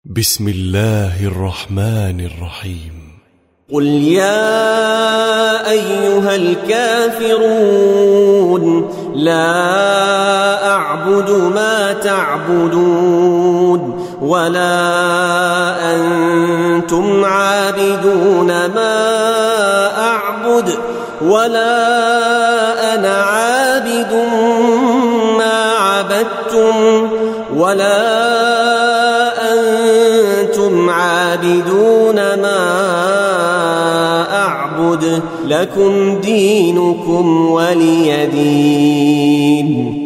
بسم الله الرحمن الرحيم. قل يا أيها الكافرون لا أعبد ما تعبدون ولا أنتم عابدون ما أعبد ولا أنا عابد ما عبدتم ولا أنتم عابدون ما أعبد لكم دينكم ولي دين.